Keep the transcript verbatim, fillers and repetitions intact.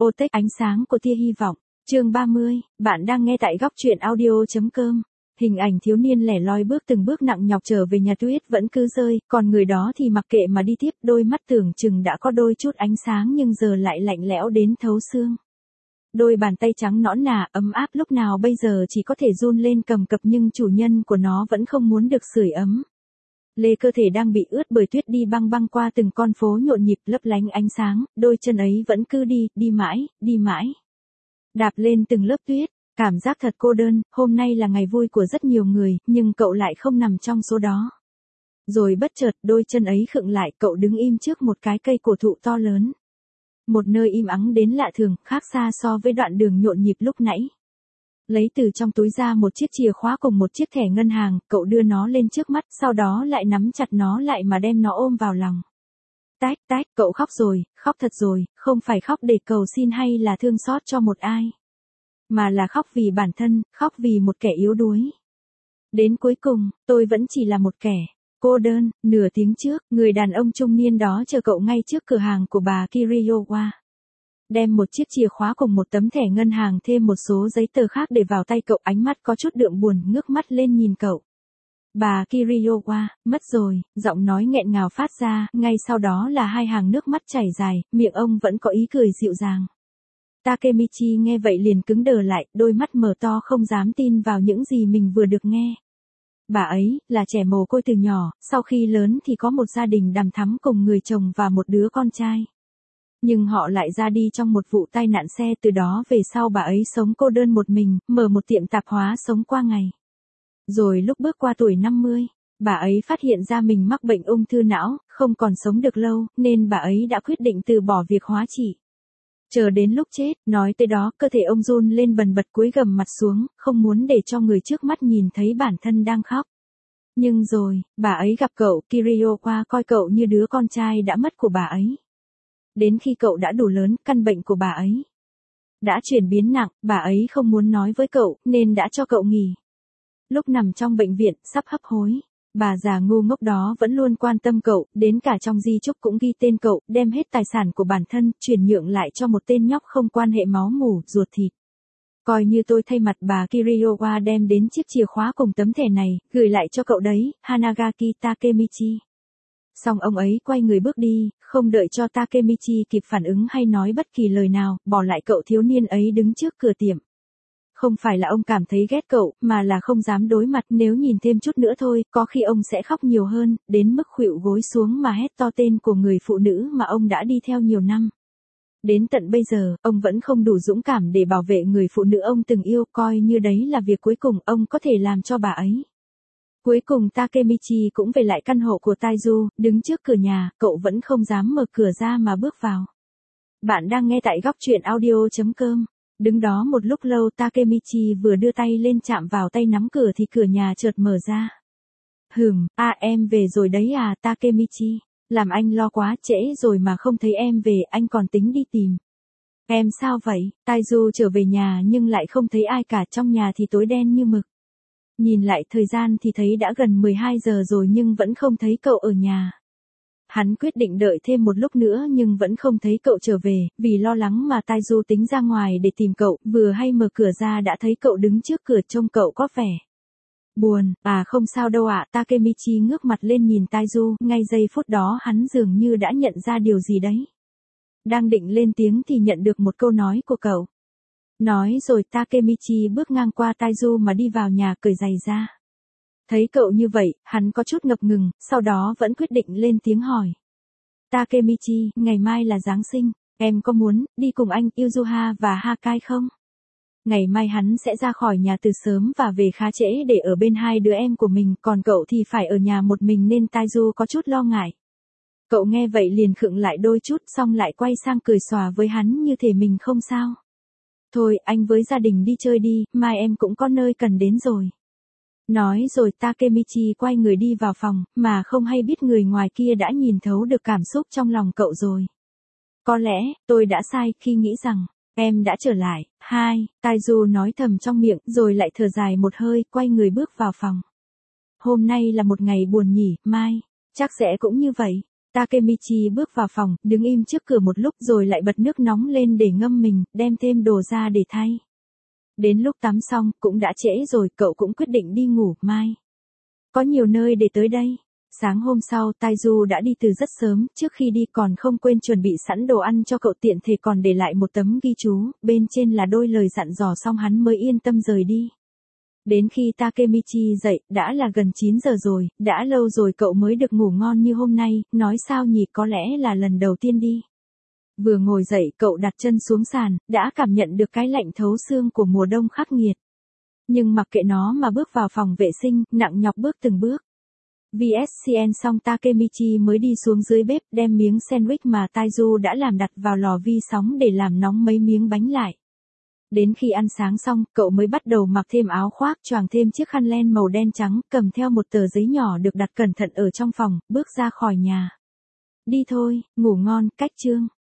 Ô tếch ánh sáng của tia hy vọng. Chương ba mươi, bạn đang nghe tại góc truyện audio.com. Hình ảnh thiếu niên lẻ loi bước từng bước nặng nhọc trở về nhà, tuyết vẫn cứ rơi, còn người đó thì mặc kệ mà đi tiếp, đôi mắt tưởng chừng đã có đôi chút ánh sáng nhưng giờ lại lạnh lẽo đến thấu xương. Đôi bàn tay trắng nõn nà, ấm áp lúc nào bây giờ chỉ có thể run lên cầm cập nhưng chủ nhân của nó vẫn không muốn được sưởi ấm. Lê cơ thể đang bị ướt bởi tuyết đi băng băng qua từng con phố nhộn nhịp lấp lánh ánh sáng, đôi chân ấy vẫn cứ đi, đi mãi, đi mãi. Đạp lên từng lớp tuyết, cảm giác thật cô đơn, hôm nay là ngày vui của rất nhiều người, nhưng cậu lại không nằm trong số đó. Rồi bất chợt, đôi chân ấy khựng lại, cậu đứng im trước một cái cây cổ thụ to lớn. Một nơi im ắng đến lạ thường, khác xa so với đoạn đường nhộn nhịp lúc nãy. Lấy từ trong túi ra một chiếc chìa khóa cùng một chiếc thẻ ngân hàng, cậu đưa nó lên trước mắt, sau đó lại nắm chặt nó lại mà đem nó ôm vào lòng. Tách tách, cậu khóc rồi, khóc thật rồi, không phải khóc để cầu xin hay là thương xót cho một ai. Mà là khóc vì bản thân, khóc vì một kẻ yếu đuối. Đến cuối cùng, tôi vẫn chỉ là một kẻ cô đơn. Nửa tiếng trước, người đàn ông trung niên đó chờ cậu ngay trước cửa hàng của bà Kiriyowa. Đem một chiếc chìa khóa cùng một tấm thẻ ngân hàng thêm một số giấy tờ khác để vào tay cậu, ánh mắt có chút đượm buồn, ngước mắt lên nhìn cậu. Bà Kiriyowa, mất rồi, giọng nói nghẹn ngào phát ra, ngay sau đó là hai hàng nước mắt chảy dài, miệng ông vẫn có ý cười dịu dàng. Takemichi nghe vậy liền cứng đờ lại, đôi mắt mở to không dám tin vào những gì mình vừa được nghe. Bà ấy, là trẻ mồ côi từ nhỏ, sau khi lớn thì có một gia đình đằm thắm cùng người chồng và một đứa con trai. Nhưng họ lại ra đi trong một vụ tai nạn xe, từ đó về sau bà ấy sống cô đơn một mình, mở một tiệm tạp hóa sống qua ngày. Rồi lúc bước qua tuổi năm mươi, bà ấy phát hiện ra mình mắc bệnh ung thư não, không còn sống được lâu, nên bà ấy đã quyết định từ bỏ việc hóa trị. Chờ đến lúc chết, nói tới đó, cơ thể ông run lên bần bật, cúi gằm mặt xuống, không muốn để cho người trước mắt nhìn thấy bản thân đang khóc. Nhưng rồi, bà ấy gặp cậu, Kiriyowa coi cậu như đứa con trai đã mất của bà ấy. Đến khi cậu đã đủ lớn, căn bệnh của bà ấy đã chuyển biến nặng, bà ấy không muốn nói với cậu, nên đã cho cậu nghỉ. Lúc nằm trong bệnh viện, sắp hấp hối, bà già ngu ngốc đó vẫn luôn quan tâm cậu, đến cả trong di chúc cũng ghi tên cậu, đem hết tài sản của bản thân, chuyển nhượng lại cho một tên nhóc không quan hệ máu mủ, ruột thịt. Coi như tôi thay mặt bà Kiriyowa đem đến chiếc chìa khóa cùng tấm thẻ này, gửi lại cho cậu đấy, Hanagaki Takemichi. Xong ông ấy quay người bước đi, không đợi cho Takemichi kịp phản ứng hay nói bất kỳ lời nào, bỏ lại cậu thiếu niên ấy đứng trước cửa tiệm. Không phải là ông cảm thấy ghét cậu, mà là không dám đối mặt, nếu nhìn thêm chút nữa thôi, có khi ông sẽ khóc nhiều hơn, đến mức khuỵu gối xuống mà hét to tên của người phụ nữ mà ông đã đi theo nhiều năm. Đến tận bây giờ, ông vẫn không đủ dũng cảm để bảo vệ người phụ nữ ông từng yêu, coi như đấy là việc cuối cùng ông có thể làm cho bà ấy. Cuối cùng Takemichi cũng về lại căn hộ của Taizu, đứng trước cửa nhà, cậu vẫn không dám mở cửa ra mà bước vào. Bạn đang nghe tại góc truyện audio.com. Đứng đó một lúc lâu, Takemichi vừa đưa tay lên chạm vào tay nắm cửa thì cửa nhà chợt mở ra. Hừm, à em về rồi đấy à Takemichi, làm anh lo quá, trễ rồi mà không thấy em về, anh còn tính đi tìm. Em sao vậy? Taizu trở về nhà nhưng lại không thấy ai cả, trong nhà thì tối đen như mực. Nhìn lại thời gian thì thấy đã gần mười hai giờ rồi nhưng vẫn không thấy cậu ở nhà. Hắn quyết định đợi thêm một lúc nữa nhưng vẫn không thấy cậu trở về, vì lo lắng mà Taizu tính ra ngoài để tìm cậu, vừa hay mở cửa ra đã thấy cậu đứng trước cửa, trông cậu có vẻ buồn. À không sao đâu ạ, Takemichi ngước mặt lên nhìn Taizu, ngay giây phút đó hắn dường như đã nhận ra điều gì đấy. Đang định lên tiếng thì nhận được một câu nói của cậu. Nói rồi Takemichi bước ngang qua Taizu mà đi vào nhà, cởi giày ra. Thấy cậu như vậy, hắn có chút ngập ngừng, sau đó vẫn quyết định lên tiếng hỏi. Takemichi, ngày mai là Giáng sinh, em có muốn đi cùng anh Yuzuha và Hakai không? Ngày mai hắn sẽ ra khỏi nhà từ sớm và về khá trễ để ở bên hai đứa em của mình, còn cậu thì phải ở nhà một mình nên Taizu có chút lo ngại. Cậu nghe vậy liền khựng lại đôi chút, xong lại quay sang cười xòa với hắn như thể mình không sao. Thôi, anh với gia đình đi chơi đi, mai em cũng có nơi cần đến rồi. Nói rồi Takemichi quay người đi vào phòng, mà không hay biết người ngoài kia đã nhìn thấu được cảm xúc trong lòng cậu rồi. Có lẽ, tôi đã sai khi nghĩ rằng, em đã trở lại. Hai, Taizu nói thầm trong miệng, rồi lại thở dài một hơi, quay người bước vào phòng. Hôm nay là một ngày buồn nhỉ, mai, chắc sẽ cũng như vậy. Takemichi bước vào phòng, đứng im trước cửa một lúc rồi lại bật nước nóng lên để ngâm mình, đem thêm đồ ra để thay. Đến lúc tắm xong, cũng đã trễ rồi, cậu cũng quyết định đi ngủ, mai có nhiều nơi để tới đây. Sáng hôm sau, Taiju đã đi từ rất sớm, trước khi đi còn không quên chuẩn bị sẵn đồ ăn cho cậu, tiện thể còn để lại một tấm ghi chú, bên trên là đôi lời dặn dò, xong hắn mới yên tâm rời đi. Đến khi Takemichi dậy, đã là gần chín giờ rồi, đã lâu rồi cậu mới được ngủ ngon như hôm nay, nói sao nhỉ, có lẽ là lần đầu tiên đi. Vừa ngồi dậy cậu đặt chân xuống sàn, đã cảm nhận được cái lạnh thấu xương của mùa đông khắc nghiệt. Nhưng mặc kệ nó mà bước vào phòng vệ sinh, nặng nhọc bước từng bước. vê ét xê en xong Takemichi mới đi xuống dưới bếp, đem miếng sandwich mà Taiju đã làm đặt vào lò vi sóng để làm nóng mấy miếng bánh lại. Đến khi ăn sáng xong, cậu mới bắt đầu mặc thêm áo khoác, choàng thêm chiếc khăn len màu đen trắng, cầm theo một tờ giấy nhỏ được đặt cẩn thận ở trong phòng, bước ra khỏi nhà. Đi thôi, ngủ ngon, cách chương.